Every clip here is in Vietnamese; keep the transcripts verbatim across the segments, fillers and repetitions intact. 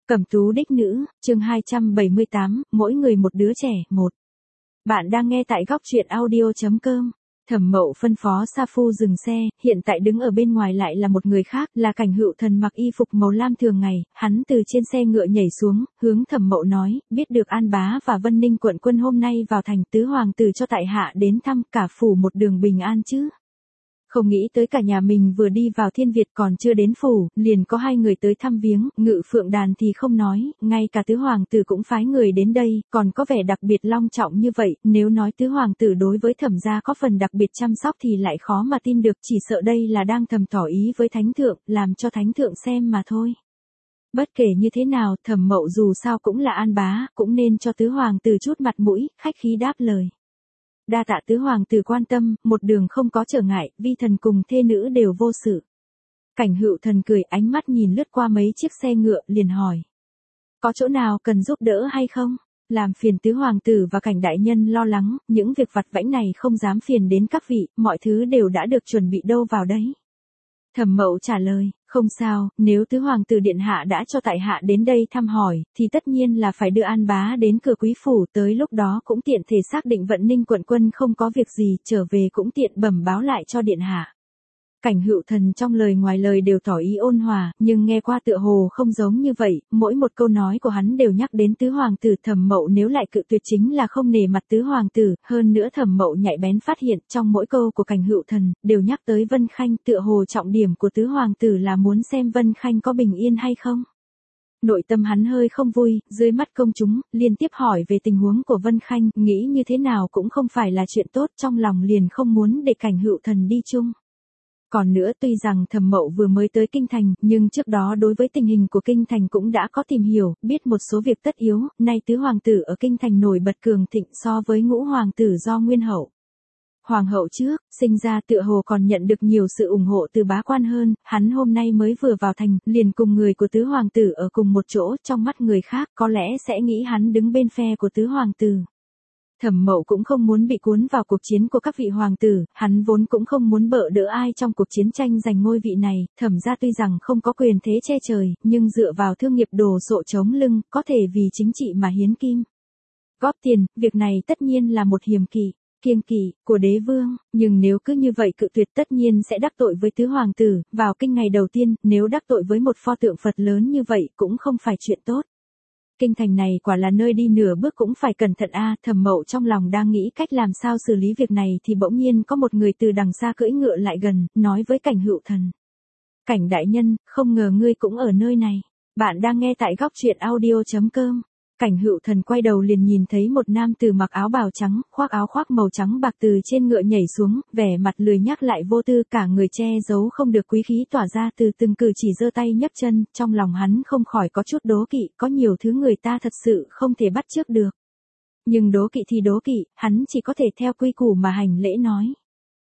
Cẩm tú đích nữ, chương hai trăm bảy mươi tám, mỗi người một đứa trẻ, một. Bạn đang nghe tại góc truyện audio.com. Thẩm Mậu phân phó Sa Phu dừng xe, hiện tại đứng ở bên ngoài lại là một người khác, là Cảnh Hựu Thần mặc y phục màu lam thường ngày, hắn từ trên xe ngựa nhảy xuống, hướng Thẩm Mậu nói, biết được An Bá và Vân Ninh quận quân hôm nay vào thành, tứ hoàng tử cho tại hạ đến thăm, cả phủ một đường bình an chứ. Không nghĩ tới cả nhà mình vừa đi vào Thiên Việt còn chưa đến phủ, liền có hai người tới thăm viếng, Ngự Phượng Đàn thì không nói, ngay cả tứ hoàng tử cũng phái người đến đây, còn có vẻ đặc biệt long trọng như vậy, nếu nói tứ hoàng tử đối với Thẩm gia có phần đặc biệt chăm sóc thì lại khó mà tin được, chỉ sợ đây là đang thầm tỏ ý với thánh thượng, làm cho thánh thượng xem mà thôi. Bất kể như thế nào, Thẩm Mậu dù sao cũng là An Bá, cũng nên cho tứ hoàng tử chút mặt mũi, khách khí đáp lời. Đa tạ tứ hoàng tử quan tâm, một đường không có trở ngại, vi thần cùng thê nữ đều vô sự. Cảnh Hựu Thần cười, ánh mắt nhìn lướt qua mấy chiếc xe ngựa, liền hỏi. Có chỗ nào cần giúp đỡ hay không? Làm phiền tứ hoàng tử và Cảnh đại nhân lo lắng, những việc vặt vãnh này không dám phiền đến các vị, mọi thứ đều đã được chuẩn bị đâu vào đấy. Thẩm Mậu trả lời, không sao, nếu tứ hoàng tử điện hạ đã cho tại hạ đến đây thăm hỏi, thì tất nhiên là phải đưa An Bá đến cửa quý phủ, tới lúc đó cũng tiện thể xác định Vận Ninh quận quân không có việc gì, trở về cũng tiện bẩm báo lại cho điện hạ. Cảnh Hựu Thần trong lời ngoài lời đều tỏ ý ôn hòa, nhưng nghe qua tựa hồ không giống như vậy, mỗi một câu nói của hắn đều nhắc đến tứ hoàng tử. Thẩm Mậu nếu lại cự tuyệt chính là không nể mặt tứ hoàng tử, hơn nữa Thẩm Mậu nhạy bén phát hiện trong mỗi câu của Cảnh Hựu Thần đều nhắc tới Vân Khanh, tựa hồ trọng điểm của tứ hoàng tử là muốn xem Vân Khanh có bình yên hay không. Nội tâm hắn hơi không vui, dưới mắt công chúng, liên tiếp hỏi về tình huống của Vân Khanh, nghĩ như thế nào cũng không phải là chuyện tốt, trong lòng liền không muốn để Cảnh Hựu Thần đi chung. Còn nữa, tuy rằng Thẩm Mậu vừa mới tới Kinh Thành, nhưng trước đó đối với tình hình của Kinh Thành cũng đã có tìm hiểu, biết một số việc tất yếu, nay tứ hoàng tử ở Kinh Thành nổi bật cường thịnh so với ngũ hoàng tử do Nguyên Hậu. Hoàng hậu trước, sinh ra tựa hồ còn nhận được nhiều sự ủng hộ từ bá quan hơn, hắn hôm nay mới vừa vào thành, liền cùng người của tứ hoàng tử ở cùng một chỗ, trong mắt người khác có lẽ sẽ nghĩ hắn đứng bên phe của tứ hoàng tử. Thẩm Mậu cũng không muốn bị cuốn vào cuộc chiến của các vị hoàng tử, hắn vốn cũng không muốn bợ đỡ ai trong cuộc chiến tranh giành ngôi vị này, Thẩm gia tuy rằng không có quyền thế che trời, nhưng dựa vào thương nghiệp đồ sộ chống lưng, có thể vì chính trị mà hiến kim. Góp tiền, việc này tất nhiên là một hiềm kỵ, kiêng kỵ của đế vương, nhưng nếu cứ như vậy cự tuyệt tất nhiên sẽ đắc tội với tứ hoàng tử, vào kinh ngày đầu tiên, nếu đắc tội với một pho tượng Phật lớn như vậy cũng không phải chuyện tốt. Kinh thành này quả là nơi đi nửa bước cũng phải cẩn thận a. Thẩm Mậu trong lòng đang nghĩ cách làm sao xử lý việc này thì bỗng nhiên có một người từ đằng xa cưỡi ngựa lại gần, nói với Cảnh Hựu Thần. Cảnh đại nhân, không ngờ ngươi cũng ở nơi này. Bạn đang nghe tại góc truyện audio.com. Cảnh Hựu Thần quay đầu liền nhìn thấy một nam tử mặc áo bào trắng, khoác áo khoác màu trắng bạc từ trên ngựa nhảy xuống, vẻ mặt lười nhác lại vô tư, cả người che giấu không được quý khí tỏa ra từ từng cử chỉ giơ tay nhấc chân, trong lòng hắn không khỏi có chút đố kỵ, có nhiều thứ người ta thật sự không thể bắt chước được. Nhưng đố kỵ thì đố kỵ, hắn chỉ có thể theo quy củ mà hành lễ nói.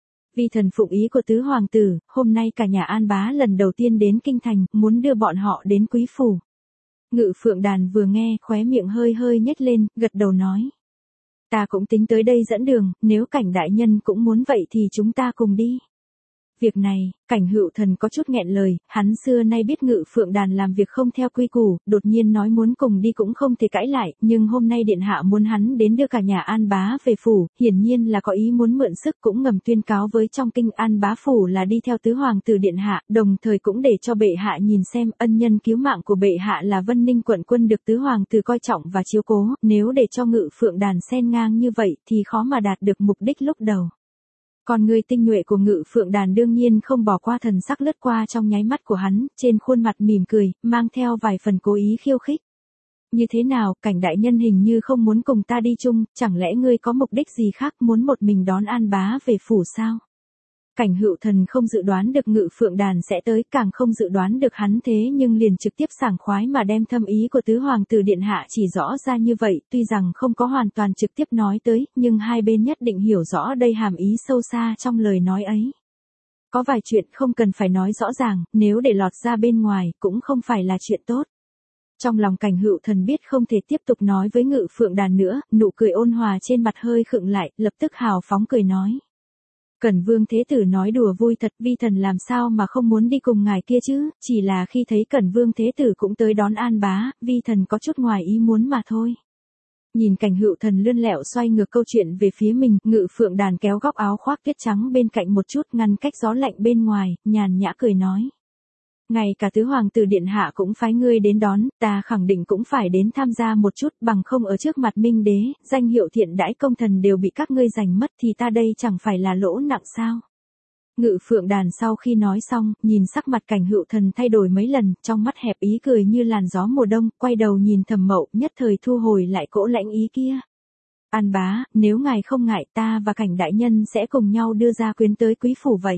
Vì thần phụng ý của tứ hoàng tử, hôm nay cả nhà An Bá lần đầu tiên đến Kinh Thành, muốn đưa bọn họ đến quý phủ. Ngự Phượng Đàn vừa nghe, khóe miệng hơi hơi nhếch lên, gật đầu nói. Ta cũng tính tới đây dẫn đường, nếu Cảnh đại nhân cũng muốn vậy thì chúng ta cùng đi. Việc này, Cảnh Hựu Thần có chút nghẹn lời, hắn xưa nay biết Ngự Phượng Đàn làm việc không theo quy củ, đột nhiên nói muốn cùng đi cũng không thể cãi lại, nhưng hôm nay điện hạ muốn hắn đến đưa cả nhà An Bá về phủ, hiển nhiên là có ý muốn mượn sức, cũng ngầm tuyên cáo với trong kinh An Bá phủ là đi theo tứ hoàng tử điện hạ, đồng thời cũng để cho bệ hạ nhìn xem ân nhân cứu mạng của bệ hạ là Vân Ninh quận quân được tứ hoàng tử coi trọng và chiếu cố, nếu để cho Ngự Phượng Đàn xen ngang như vậy thì khó mà đạt được mục đích lúc đầu. Còn người tinh nhuệ của Ngự Phượng Đàn đương nhiên không bỏ qua, thần sắc lướt qua trong nháy mắt của hắn, trên khuôn mặt mỉm cười, mang theo vài phần cố ý khiêu khích. Như thế nào, Cảnh đại nhân hình như không muốn cùng ta đi chung, chẳng lẽ ngươi có mục đích gì khác, muốn một mình đón An Bá về phủ sao? Cảnh Hựu Thần không dự đoán được Ngự Phượng Đàn sẽ tới, càng không dự đoán được hắn thế nhưng liền trực tiếp sảng khoái mà đem thâm ý của tứ hoàng tử điện hạ chỉ rõ ra như vậy, tuy rằng không có hoàn toàn trực tiếp nói tới, nhưng hai bên nhất định hiểu rõ đây hàm ý sâu xa trong lời nói ấy. Có vài chuyện không cần phải nói rõ ràng, nếu để lọt ra bên ngoài, cũng không phải là chuyện tốt. Trong lòng Cảnh Hựu Thần biết không thể tiếp tục nói với Ngự Phượng Đàn nữa, nụ cười ôn hòa trên mặt hơi khựng lại, lập tức hào phóng cười nói. Cẩn Vương Thế Tử nói đùa vui thật, vi thần làm sao mà không muốn đi cùng ngài kia chứ, chỉ là khi thấy Cẩn Vương Thế Tử cũng tới đón An Bá, vi thần có chút ngoài ý muốn mà thôi. Nhìn Cảnh Hựu Thần lươn lẹo xoay ngược câu chuyện về phía mình, Ngự Phượng Đàn kéo góc áo khoác tuyết trắng bên cạnh một chút ngăn cách gió lạnh bên ngoài, nhàn nhã cười nói. Ngay cả tứ hoàng tử điện hạ cũng phái ngươi đến đón, ta khẳng định cũng phải đến tham gia một chút, bằng không ở trước mặt Minh Đế, danh hiệu thiện đãi công thần đều bị các ngươi giành mất thì ta đây chẳng phải là lỗ nặng sao. Ngự Phượng Đàn sau khi nói xong, nhìn sắc mặt Cảnh Hựu Thần thay đổi mấy lần, trong mắt hẹp ý cười như làn gió mùa đông, quay đầu nhìn Thẩm Mậu, nhất thời thu hồi lại cỗ lãnh ý kia. An Bá, nếu ngài không ngại ta và Cảnh đại nhân sẽ cùng nhau đưa gia quyến tới quý phủ vậy.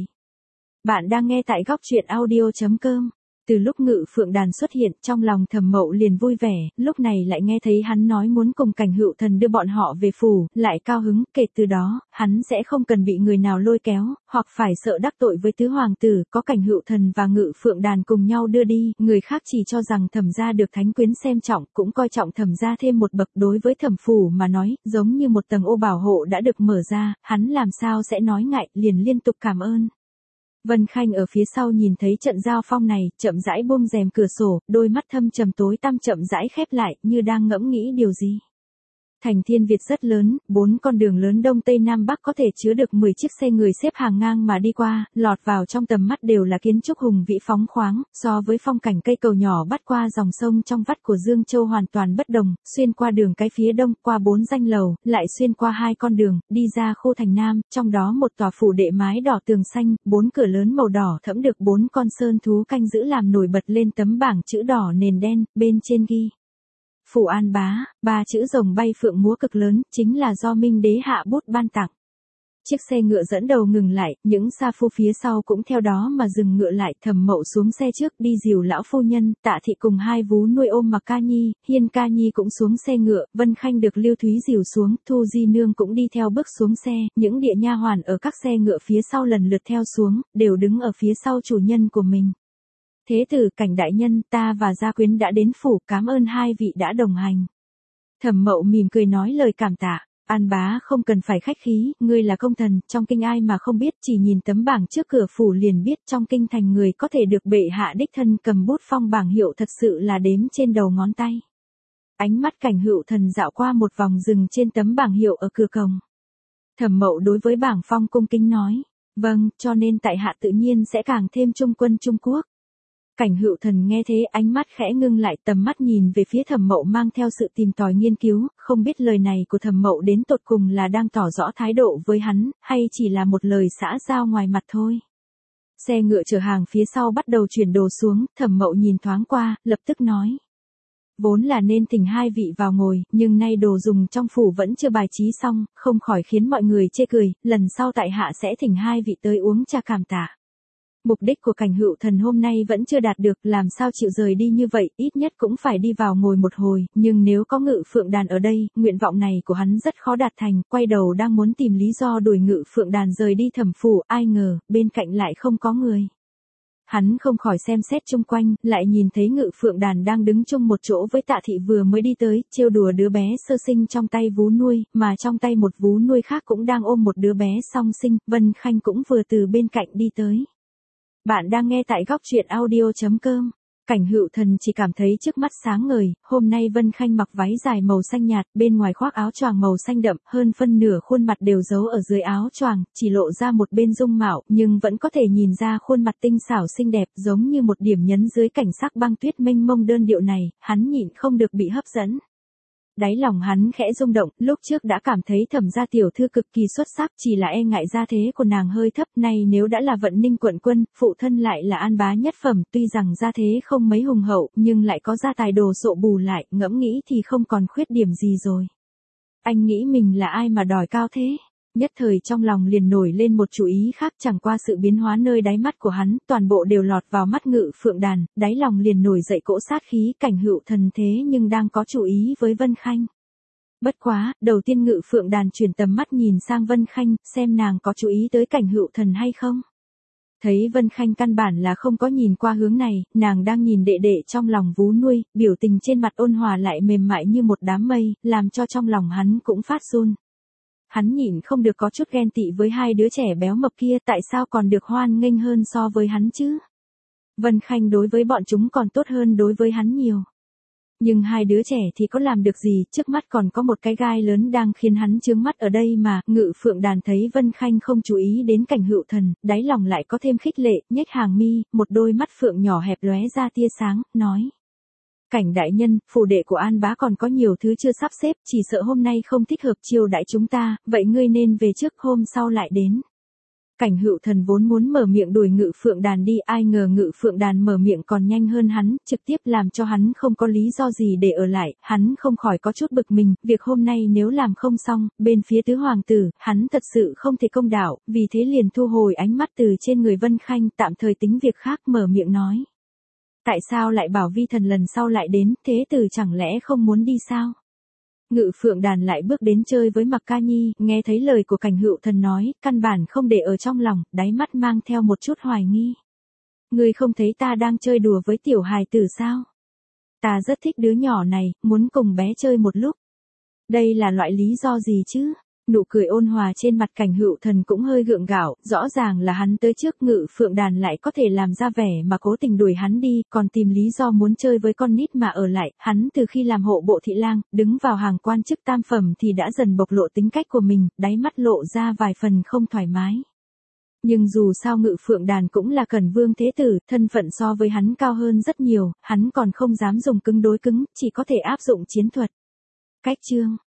Bạn đang nghe tại góc truyện audio chấm com. Từ lúc Ngự Phượng Đàn xuất hiện, trong lòng Thẩm Mậu liền vui vẻ, lúc này lại nghe thấy hắn nói muốn cùng Cảnh Hựu Thần đưa bọn họ về phủ, lại cao hứng, kể từ đó, hắn sẽ không cần bị người nào lôi kéo, hoặc phải sợ đắc tội với tứ hoàng tử, có Cảnh Hựu Thần và Ngự Phượng Đàn cùng nhau đưa đi, người khác chỉ cho rằng Thẩm gia được thánh quyến xem trọng, cũng coi trọng Thẩm gia thêm một bậc. Đối với Thẩm phủ mà nói, giống như một tầng ô bảo hộ đã được mở ra, hắn làm sao sẽ nói ngại, liền liên tục cảm ơn. Vân Khanh ở phía sau nhìn thấy trận giao phong này, chậm rãi buông rèm cửa sổ, đôi mắt thâm trầm tối tăm chậm rãi khép lại, như đang ngẫm nghĩ điều gì. Thành Thiên Việt rất lớn, bốn con đường lớn đông tây nam bắc có thể chứa được mười chiếc xe người xếp hàng ngang mà đi qua, lọt vào trong tầm mắt đều là kiến trúc hùng vĩ phóng khoáng, so với phong cảnh cây cầu nhỏ bắt qua dòng sông trong vắt của Dương Châu hoàn toàn bất đồng, xuyên qua đường cái phía đông, qua bốn danh lầu, lại xuyên qua hai con đường, đi ra khu thành nam, trong đó một tòa phủ đệ mái đỏ tường xanh, bốn cửa lớn màu đỏ thẫm được bốn con sơn thú canh giữ làm nổi bật lên tấm bảng chữ đỏ nền đen, bên trên ghi. Phủ An Bá, ba chữ rồng bay phượng múa cực lớn, chính là do Minh Đế hạ bút ban tặng. Chiếc xe ngựa dẫn đầu ngừng lại, những sa phu phía sau cũng theo đó mà dừng ngựa lại. Thẩm Mậu xuống xe trước đi dìu lão phu nhân, Tạ thị cùng hai vú nuôi ôm mặc Ca Nhi, Hiên Ca Nhi cũng xuống xe ngựa, Vân Khanh được Lưu Thúy dìu xuống, Thu Di Nương cũng đi theo bước xuống xe, những địa nha hoàn ở các xe ngựa phía sau lần lượt theo xuống, đều đứng ở phía sau chủ nhân của mình. Thế tử, Cảnh đại nhân, ta và gia quyến đã đến phủ, cảm ơn hai vị đã đồng hành. Thẩm Mậu mỉm cười nói lời cảm tạ. An Bá không cần phải khách khí, ngươi là công thần, trong kinh ai mà không biết, chỉ nhìn tấm bảng trước cửa phủ liền biết trong kinh thành người có thể được bệ hạ đích thân cầm bút phong bảng hiệu thật sự là đếm trên đầu ngón tay. Ánh mắt Cảnh Hựu Thần dạo qua một vòng dừng trên tấm bảng hiệu ở cửa cổng. Thẩm Mậu đối với bảng phong cung kính nói, vâng, cho nên tại hạ tự nhiên sẽ càng thêm trung quân Trung Quốc. Cảnh Hựu Thần nghe thế ánh mắt khẽ ngưng lại, tầm mắt nhìn về phía Thẩm Mậu mang theo sự tìm tòi nghiên cứu, không biết lời này của Thẩm Mậu đến tột cùng là đang tỏ rõ thái độ với hắn, hay chỉ là một lời xã giao ngoài mặt thôi. Xe ngựa chở hàng phía sau bắt đầu chuyển đồ xuống, Thẩm Mậu nhìn thoáng qua, lập tức nói. Vốn là nên thỉnh hai vị vào ngồi, nhưng nay đồ dùng trong phủ vẫn chưa bài trí xong, không khỏi khiến mọi người chê cười, lần sau tại hạ sẽ thỉnh hai vị tới uống trà cảm tạ. Mục đích của Cảnh Hựu Thần hôm nay vẫn chưa đạt được, làm sao chịu rời đi như vậy, ít nhất cũng phải đi vào ngồi một hồi, nhưng nếu có Ngự Phượng Đàn ở đây, nguyện vọng này của hắn rất khó đạt thành, quay đầu đang muốn tìm lý do đuổi Ngự Phượng Đàn rời đi thẩm phủ, ai ngờ, bên cạnh lại không có người. Hắn không khỏi xem xét chung quanh, lại nhìn thấy Ngự Phượng Đàn đang đứng chung một chỗ với Tạ thị vừa mới đi tới, trêu đùa đứa bé sơ sinh trong tay vú nuôi, mà trong tay một vú nuôi khác cũng đang ôm một đứa bé song sinh, Vân Khanh cũng vừa từ bên cạnh đi tới. Bạn đang nghe tại góc truyện audio chấm com. Cảnh Hựu Thần chỉ cảm thấy trước mắt sáng ngời, hôm nay Vân Khanh mặc váy dài màu xanh nhạt, bên ngoài khoác áo choàng màu xanh đậm, hơn phân nửa khuôn mặt đều giấu ở dưới áo choàng, chỉ lộ ra một bên dung mạo, nhưng vẫn có thể nhìn ra khuôn mặt tinh xảo xinh đẹp, giống như một điểm nhấn dưới cảnh sắc băng tuyết mênh mông đơn điệu này, hắn nhịn không được bị hấp dẫn. Đáy lòng hắn khẽ rung động, lúc trước đã cảm thấy Thẩm gia tiểu thư cực kỳ xuất sắc, chỉ là e ngại gia thế của nàng hơi thấp, nay nếu đã là Vận Ninh quận quân, phụ thân lại là An Bá nhất phẩm, tuy rằng gia thế không mấy hùng hậu, nhưng lại có gia tài đồ sộ bù lại, ngẫm nghĩ thì không còn khuyết điểm gì rồi. Anh nghĩ mình là ai mà đòi cao thế? Nhất thời trong lòng liền nổi lên một chủ ý khác, chẳng qua sự biến hóa nơi đáy mắt của hắn, toàn bộ đều lọt vào mắt Ngự Phượng Đàn, đáy lòng liền nổi dậy cỗ sát khí. Cảnh Hựu Thần thế nhưng đang có chủ ý với Vân Khanh. Bất quá, đầu tiên Ngự Phượng Đàn chuyển tầm mắt nhìn sang Vân Khanh, xem nàng có chú ý tới Cảnh Hựu Thần hay không. Thấy Vân Khanh căn bản là không có nhìn qua hướng này, nàng đang nhìn đệ đệ trong lòng vú nuôi, biểu tình trên mặt ôn hòa lại mềm mại như một đám mây, làm cho trong lòng hắn cũng phát run. hắn nhịn không được có chút ghen tị với hai đứa trẻ béo mập kia, tại sao còn được hoan nghênh hơn so với hắn chứ? Vân Khanh đối với bọn chúng còn tốt hơn đối với hắn nhiều. Nhưng hai đứa trẻ thì có làm được gì, trước mắt còn có một cái gai lớn đang khiến hắn chướng mắt ở đây mà. Ngự Phượng Đàn thấy Vân Khanh không chú ý đến Cảnh Hựu Thần, đáy lòng lại có thêm khích lệ, nhếch hàng mi, một đôi mắt phượng nhỏ hẹp lóe ra tia sáng, nói. Cảnh đại nhân, phủ đệ của An Bá còn có nhiều thứ chưa sắp xếp, chỉ sợ hôm nay không thích hợp chiêu đãi chúng ta, vậy ngươi nên về trước, hôm sau lại đến. Cảnh Hựu Thần vốn muốn mở miệng đuổi Ngự Phượng Đàn đi, ai ngờ Ngự Phượng Đàn mở miệng còn nhanh hơn hắn, trực tiếp làm cho hắn không có lý do gì để ở lại, hắn không khỏi có chút bực mình, việc hôm nay nếu làm không xong, bên phía tứ hoàng tử, hắn thật sự không thể công đạo, vì thế liền thu hồi ánh mắt từ trên người Vân Khanh, tạm thời tính việc khác, mở miệng nói. Tại sao lại bảo vi thần lần sau lại đến, thế tử chẳng lẽ không muốn đi sao? Ngự Phượng Đàn lại bước đến chơi với Mặc Ca Nhi, nghe thấy lời của Cảnh Hựu Thần nói, căn bản không để ở trong lòng, đáy mắt mang theo một chút hoài nghi. Ngươi không thấy ta đang chơi đùa với tiểu hài tử sao? Ta rất thích đứa nhỏ này, muốn cùng bé chơi một lúc. Đây là loại lý do gì chứ? Nụ cười ôn hòa trên mặt Cảnh Hựu Thần cũng hơi gượng gạo, rõ ràng là hắn tới trước, Ngự Phượng Đàn lại có thể làm ra vẻ mà cố tình đuổi hắn đi, còn tìm lý do muốn chơi với con nít mà ở lại. Hắn từ khi làm hộ bộ thị lang, đứng vào hàng quan chức tam phẩm thì đã dần bộc lộ tính cách của mình, đáy mắt lộ ra vài phần không thoải mái. Nhưng dù sao Ngự Phượng Đàn cũng là Cẩn Vương thế tử, thân phận so với hắn cao hơn rất nhiều, hắn còn không dám dùng cứng đối cứng, chỉ có thể áp dụng chiến thuật. Cách chương